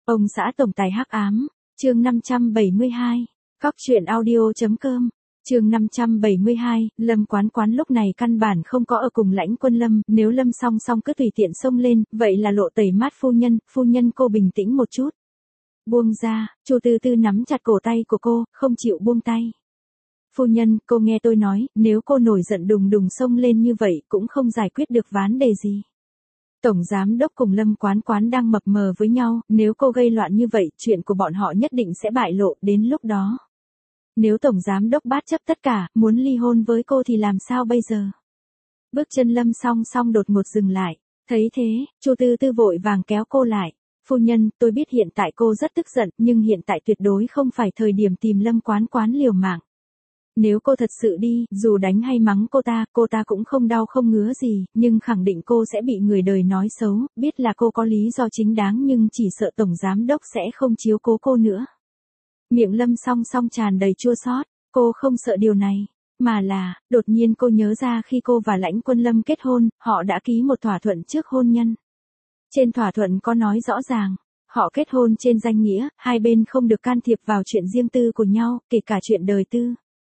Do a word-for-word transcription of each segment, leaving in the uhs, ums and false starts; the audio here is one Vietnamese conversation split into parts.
Ông xã tổng tài hắc ám, chương năm trăm bảy mươi hai, Cóc truyện audio.com, chương năm trăm bảy mươi hai, Lâm Quán Quán lúc này căn bản không có ở cùng Lãnh Quân Lâm, nếu Lâm song song cứ tùy tiện xông lên, vậy là lộ tẩy mát phu nhân, phu nhân cô bình tĩnh một chút. Buông ra, Chu Tư Tư nắm chặt cổ tay của cô, không chịu buông tay. Phu nhân, cô nghe tôi nói, nếu cô nổi giận đùng đùng xông lên như vậy cũng không giải quyết được vấn đề gì. Tổng giám đốc cùng Lâm Quán Quán đang mập mờ với nhau, nếu cô gây loạn như vậy, chuyện của bọn họ nhất định sẽ bại lộ, đến lúc đó. Nếu tổng giám đốc bát chấp tất cả, muốn ly hôn với cô thì làm sao bây giờ? Bước chân Lâm song song đột ngột dừng lại, thấy thế, Chu Tư Tư vội vàng kéo cô lại. Phu nhân, tôi biết hiện tại cô rất tức giận, nhưng hiện tại tuyệt đối không phải thời điểm tìm Lâm Quán Quán liều mạng. Nếu cô thật sự đi, dù đánh hay mắng cô ta, cô ta cũng không đau không ngứa gì, nhưng khẳng định cô sẽ bị người đời nói xấu, biết là cô có lý do chính đáng nhưng chỉ sợ tổng giám đốc sẽ không chiếu cố cô nữa. Miệng Lâm song song tràn đầy chua xót, cô không sợ điều này, mà là, đột nhiên cô nhớ ra khi cô và Lãnh Quân Lâm kết hôn, họ đã ký một thỏa thuận trước hôn nhân. Trên thỏa thuận có nói rõ ràng, họ kết hôn trên danh nghĩa, hai bên không được can thiệp vào chuyện riêng tư của nhau, kể cả chuyện đời tư.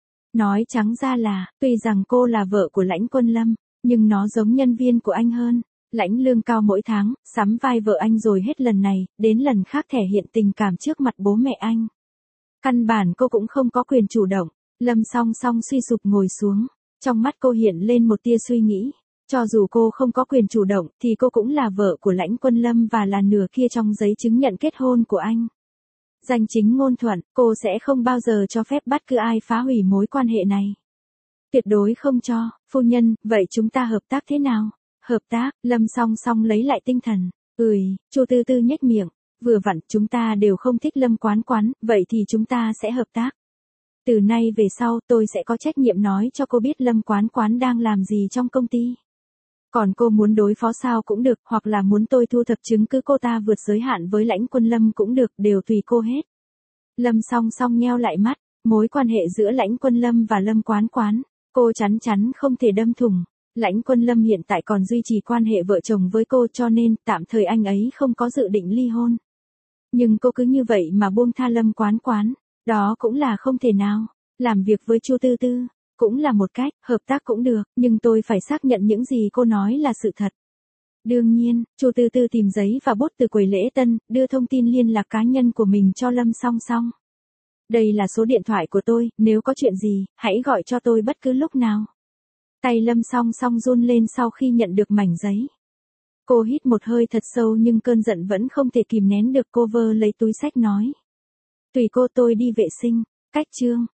Nói trắng ra là, tuy rằng cô là vợ của Lãnh Quân Lâm, nhưng nó giống nhân viên của anh hơn. Lãnh lương cao mỗi tháng, sắm vai vợ anh rồi hết lần này, đến lần khác thể hiện tình cảm trước mặt bố mẹ anh. Căn bản cô cũng không có quyền chủ động. Lâm song song suy sụp ngồi xuống, trong mắt cô hiện lên một tia suy nghĩ. Cho dù cô không có quyền chủ động, thì cô cũng là vợ của Lãnh Quân Lâm và là nửa kia trong giấy chứng nhận kết hôn của anh. Danh chính ngôn thuận, cô sẽ không bao giờ cho phép bất cứ ai phá hủy mối quan hệ này. Tuyệt đối không cho, phu nhân, vậy chúng ta hợp tác thế nào? Hợp tác, Lâm song song lấy lại tinh thần. Ừi, Chu Tư Tư nhếch miệng, vừa vặn, chúng ta đều không thích Lâm Quán Quán, vậy thì chúng ta sẽ hợp tác. Từ nay về sau, tôi sẽ có trách nhiệm nói cho cô biết Lâm Quán Quán đang làm gì trong công ty. Còn cô muốn đối phó sao cũng được, hoặc là muốn tôi thu thập chứng cứ cô ta vượt giới hạn với Lãnh Quân Lâm cũng được, đều tùy cô hết. Lâm song song nheo lại mắt, mối quan hệ giữa Lãnh Quân Lâm và Lâm Quán Quán, cô chắn chắn không thể đâm thủng. Lãnh Quân Lâm hiện tại còn duy trì quan hệ vợ chồng với cô cho nên tạm thời anh ấy không có dự định ly hôn. Nhưng cô cứ như vậy mà buông tha Lâm Quán Quán, đó cũng là không thể nào. Làm việc với Chu Tư Tư cũng là một cách, hợp tác cũng được, nhưng tôi phải xác nhận những gì cô nói là sự thật. Đương nhiên, Chu Tư Tư tìm giấy và bút từ quầy lễ tân, đưa thông tin liên lạc cá nhân của mình cho Lâm song song. Đây là số điện thoại của tôi, nếu có chuyện gì, hãy gọi cho tôi bất cứ lúc nào. Tay Lâm song song run lên sau khi nhận được mảnh giấy. Cô hít một hơi thật sâu nhưng cơn giận vẫn không thể kìm nén được, cô vơ lấy túi xách nói. Tùy cô, tôi đi vệ sinh, cách chương.